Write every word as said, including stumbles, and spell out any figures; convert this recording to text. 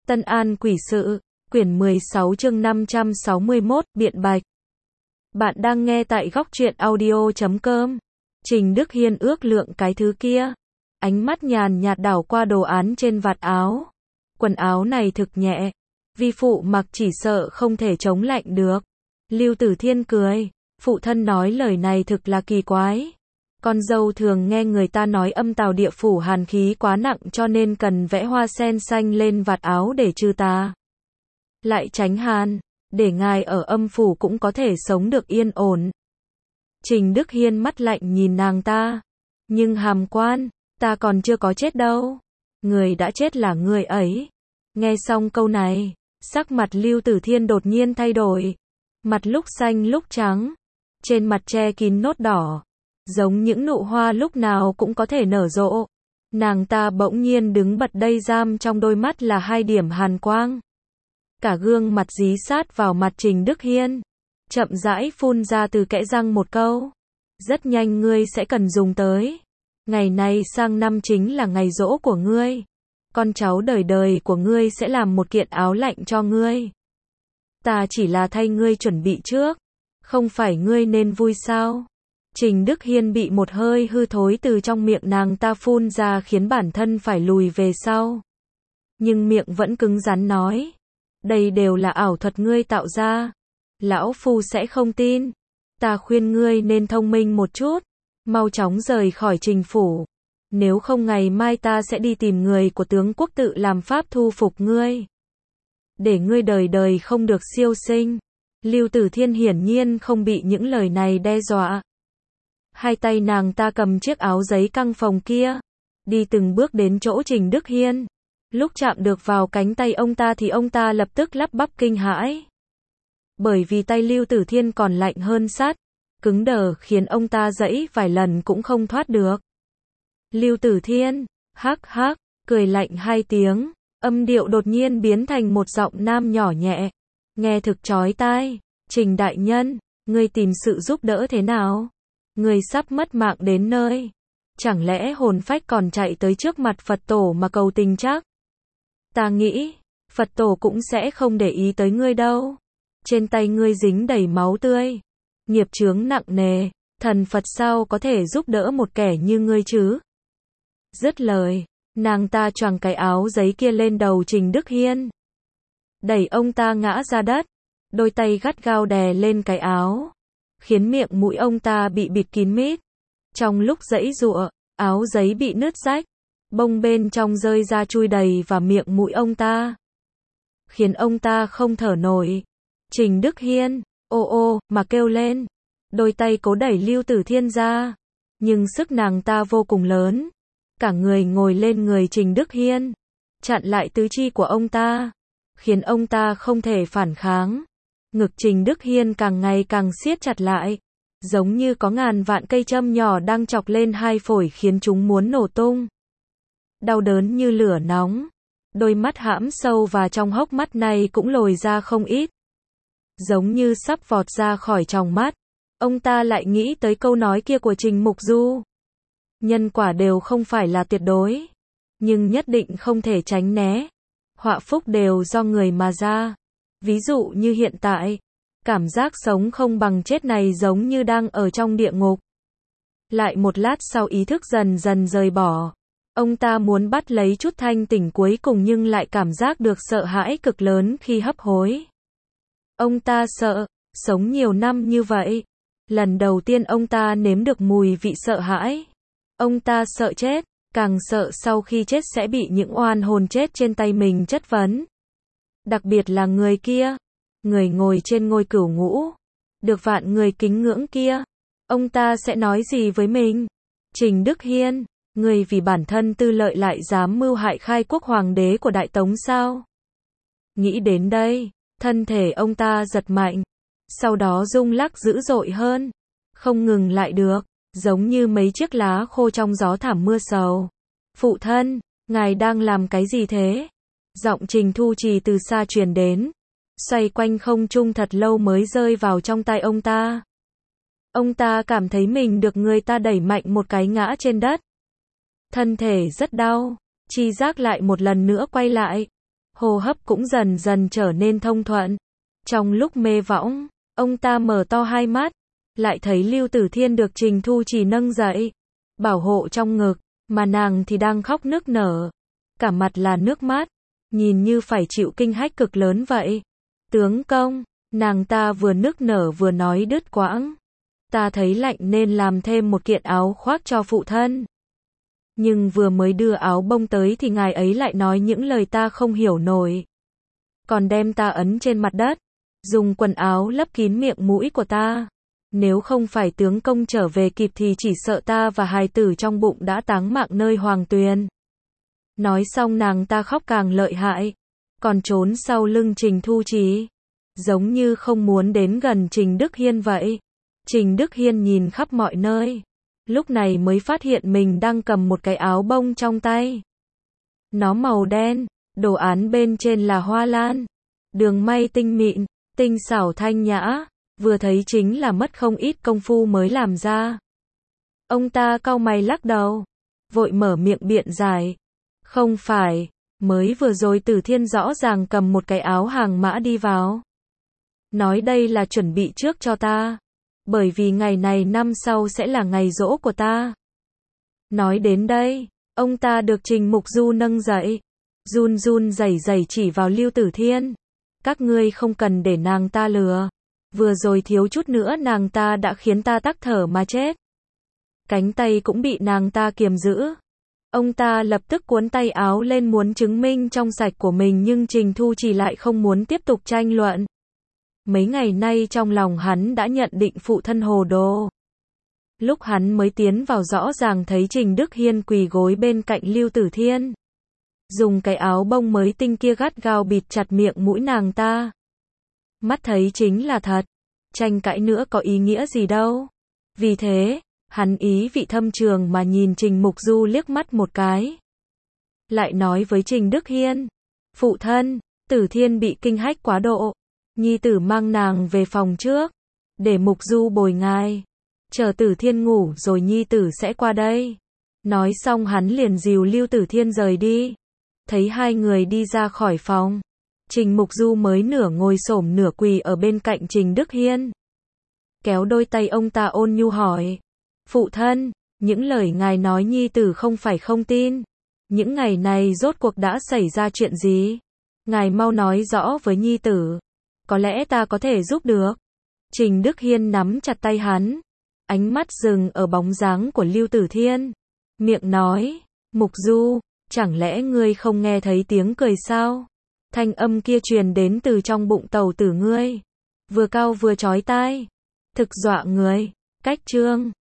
Tân An Quỷ Sự, quyển mười sáu chương năm trăm sáu mươi mốt, biện bạch. Bạn đang nghe tại góc truyện audio chấm com. Trình Đức Hiên ước lượng cái thứ kia. Ánh mắt nhàn nhạt đảo qua đồ án trên vạt áo. Quần áo này thực nhẹ. Vi phụ mặc chỉ sợ không thể chống lạnh được. Lưu Tử Thiên cười. Phụ thân nói lời này thực là kỳ quái. Con dâu thường nghe người ta nói âm tào địa phủ hàn khí quá nặng cho nên cần vẽ hoa sen xanh lên vạt áo để trừ tà. Lại tránh hàn, để ngài ở âm phủ cũng có thể sống được yên ổn. Trình Đức Hiên mắt lạnh nhìn nàng ta. Nhưng hàm quan, ta còn chưa có chết đâu. Người đã chết là người ấy. Nghe xong câu này, sắc mặt Lưu Tử Thiên đột nhiên thay đổi. Mặt lúc xanh lúc trắng. Trên mặt che kín nốt đỏ. Giống những nụ hoa lúc nào cũng có thể nở rộ. Nàng ta bỗng nhiên đứng bật đây, giam trong đôi mắt là hai điểm hàn quang. Cả gương mặt dí sát vào mặt Trình Đức Hiên. Chậm rãi phun ra từ kẽ răng một câu. Rất nhanh ngươi sẽ cần dùng tới. Ngày này sang năm chính là ngày giỗ của ngươi. Con cháu đời đời của ngươi sẽ làm một kiện áo lạnh cho ngươi. Ta chỉ là thay ngươi chuẩn bị trước. Không phải ngươi nên vui sao? Trình Đức Hiên bị một hơi hư thối từ trong miệng nàng ta phun ra khiến bản thân phải lùi về sau. Nhưng miệng vẫn cứng rắn nói. Đây đều là ảo thuật ngươi tạo ra. Lão phu sẽ không tin. Ta khuyên ngươi nên thông minh một chút. Mau chóng rời khỏi Trình phủ. Nếu không ngày mai ta sẽ đi tìm người của tướng quốc tự làm pháp thu phục ngươi. Để ngươi đời đời không được siêu sinh. Lưu Tử Thiên hiển nhiên không bị những lời này đe dọa. Hai tay nàng ta cầm chiếc áo giấy căng phồng kia. Đi từng bước đến chỗ Trình Đức Hiên. Lúc chạm được vào cánh tay ông ta thì ông ta lập tức lắp bắp kinh hãi. Bởi vì tay Lưu Tử Thiên còn lạnh hơn sắt. Cứng đờ khiến ông ta giãy vài lần cũng không thoát được. Lưu Tử Thiên, hắc hắc, cười lạnh hai tiếng. Âm điệu đột nhiên biến thành một giọng nam nhỏ nhẹ. Nghe thực chói tai. Trình đại nhân, ngươi tìm sự giúp đỡ thế nào? Ngươi sắp mất mạng đến nơi. Chẳng lẽ hồn phách còn chạy tới trước mặt Phật tổ mà cầu tình chắc? Ta nghĩ, Phật tổ cũng sẽ không để ý tới ngươi đâu. Trên tay ngươi dính đầy máu tươi. Nghiệp chướng nặng nề. Thần Phật sao có thể giúp đỡ một kẻ như ngươi chứ? Dứt lời, nàng ta choàng cái áo giấy kia lên đầu Trình Đức Hiên. Đẩy ông ta ngã ra đất. Đôi tay gắt gao đè lên cái áo. Khiến miệng mũi ông ta bị bịt kín mít. Trong lúc giãy giụa, áo giấy bị nứt rách. Bông bên trong rơi ra chui đầy vào miệng mũi ông ta. Khiến ông ta không thở nổi. Trình Đức Hiên, ô ô, mà kêu lên. Đôi tay cố đẩy Lưu Tử Thiên ra. Nhưng sức nàng ta vô cùng lớn. Cả người ngồi lên người Trình Đức Hiên. Chặn lại tứ chi của ông ta. Khiến ông ta không thể phản kháng. Ngực Trình Đức Hiên càng ngày càng siết chặt lại. Giống như có ngàn vạn cây châm nhỏ đang chọc lên hai phổi khiến chúng muốn nổ tung. Đau đớn như lửa nóng. Đôi mắt hãm sâu và trong hốc mắt này cũng lồi ra không ít. Giống như sắp vọt ra khỏi tròng mắt. Ông ta lại nghĩ tới câu nói kia của Trình Mục Du. Nhân quả đều không phải là tuyệt đối. Nhưng nhất định không thể tránh né. Họa phúc đều do người mà ra. Ví dụ như hiện tại, cảm giác sống không bằng chết này giống như đang ở trong địa ngục. Lại một lát sau ý thức dần dần rời bỏ. Ông ta muốn bắt lấy chút thanh tỉnh cuối cùng nhưng lại cảm giác được sợ hãi cực lớn khi hấp hối. Ông ta sợ, sống nhiều năm như vậy. Lần đầu tiên ông ta nếm được mùi vị sợ hãi. Ông ta sợ chết, càng sợ sau khi chết sẽ bị những oan hồn chết trên tay mình chất vấn. Đặc biệt là người kia, người ngồi trên ngôi cửu ngũ, được vạn người kính ngưỡng kia. Ông ta sẽ nói gì với mình? Trình Đức Hiên, người vì bản thân tư lợi lại dám mưu hại khai quốc hoàng đế của Đại Tống sao? Nghĩ đến đây, thân thể ông ta giật mạnh, sau đó rung lắc dữ dội hơn, không ngừng lại được, giống như mấy chiếc lá khô trong gió thảm mưa sầu. Phụ thân, ngài đang làm cái gì thế? Giọng Trình Thu Trì từ xa truyền đến, xoay quanh không trung thật lâu mới rơi vào trong tai ông ta. Ông ta cảm thấy mình được người ta đẩy mạnh một cái ngã trên đất. Thân thể rất đau, chi giác lại một lần nữa quay lại. hô hấp cũng dần dần trở nên thông thuận. Trong lúc mê võng, ông ta mở to hai mắt, lại thấy Lưu Tử Thiên được Trình Thu Chỉ nâng dậy, bảo hộ trong ngực, mà nàng thì đang khóc nức nở, cả mặt là nước mắt, nhìn như phải chịu kinh hách cực lớn vậy. Tướng công, nàng ta vừa nức nở vừa nói đứt quãng. Ta thấy lạnh nên làm thêm một kiện áo khoác cho phụ thân. Nhưng vừa mới đưa áo bông tới thì ngài ấy lại nói những lời ta không hiểu nổi. Còn đem ta ấn trên mặt đất, dùng quần áo lấp kín miệng mũi của ta. Nếu không phải tướng công trở về kịp thì chỉ sợ ta và hài tử trong bụng đã táng mạng nơi Hoàng Tuyền. Nói xong nàng ta khóc càng lợi hại, còn trốn sau lưng Trình Thu Chỉ, giống như không muốn đến gần Trình Đức Hiên vậy. Trình Đức Hiên nhìn khắp mọi nơi, lúc này mới phát hiện mình đang cầm một cái áo bông trong tay. Nó màu đen, đồ án bên trên là hoa lan, đường may tinh mịn, tinh xảo thanh nhã, vừa thấy chính là mất không ít công phu mới làm ra. Ông ta cau mày lắc đầu, vội mở miệng biện giải. Không phải, mới vừa rồi Tử Thiên rõ ràng cầm một cái áo hàng mã đi vào. Nói đây là chuẩn bị trước cho ta, bởi vì ngày này năm sau sẽ là ngày giỗ của ta. Nói đến đây, ông ta được Trình Mục Du nâng dậy, run run rẩy rẩy chỉ vào Lưu Tử Thiên. Các ngươi không cần để nàng ta lừa, vừa rồi thiếu chút nữa nàng ta đã khiến ta tắc thở mà chết. Cánh tay cũng bị nàng ta kiềm giữ. Ông ta lập tức cuốn tay áo lên muốn chứng minh trong sạch của mình, nhưng Trình Thu Chỉ lại không muốn tiếp tục tranh luận. Mấy ngày nay trong lòng hắn đã nhận định phụ thân hồ đồ. Lúc hắn mới tiến vào rõ ràng thấy Trình Đức Hiên quỳ gối bên cạnh Lưu Tử Thiên, dùng cái áo bông mới tinh kia gắt gao bịt chặt miệng mũi nàng ta. Mắt thấy chính là thật, tranh cãi nữa có ý nghĩa gì đâu. Vì thế, hắn ý vị thâm trường mà nhìn Trình Mục Du liếc mắt một cái. Lại nói với Trình Đức Hiên, phụ thân, Tử Thiên bị kinh hách quá độ, nhi tử mang nàng về phòng trước, để Mục Du bồi ngài. Chờ Tử Thiên ngủ rồi nhi tử sẽ qua đây. Nói xong hắn liền dìu Lưu Tử Thiên rời đi. Thấy hai người đi ra khỏi phòng, Trình Mục Du mới nửa ngồi xổm nửa quỳ ở bên cạnh Trình Đức Hiên. Kéo đôi tay ông ta ôn nhu hỏi, phụ thân, những lời ngài nói nhi tử không phải không tin. Những ngày này rốt cuộc đã xảy ra chuyện gì? Ngài mau nói rõ với nhi tử. Có lẽ ta có thể giúp được. Trình Đức Hiên nắm chặt tay hắn, ánh mắt dừng ở bóng dáng của Lưu Tử Thiên. Miệng nói, Mục Du, chẳng lẽ ngươi không nghe thấy tiếng cười sao? Thanh âm kia truyền đến từ trong bụng tàu tử ngươi, vừa cao vừa chói tai, thực dọa người. Cách chương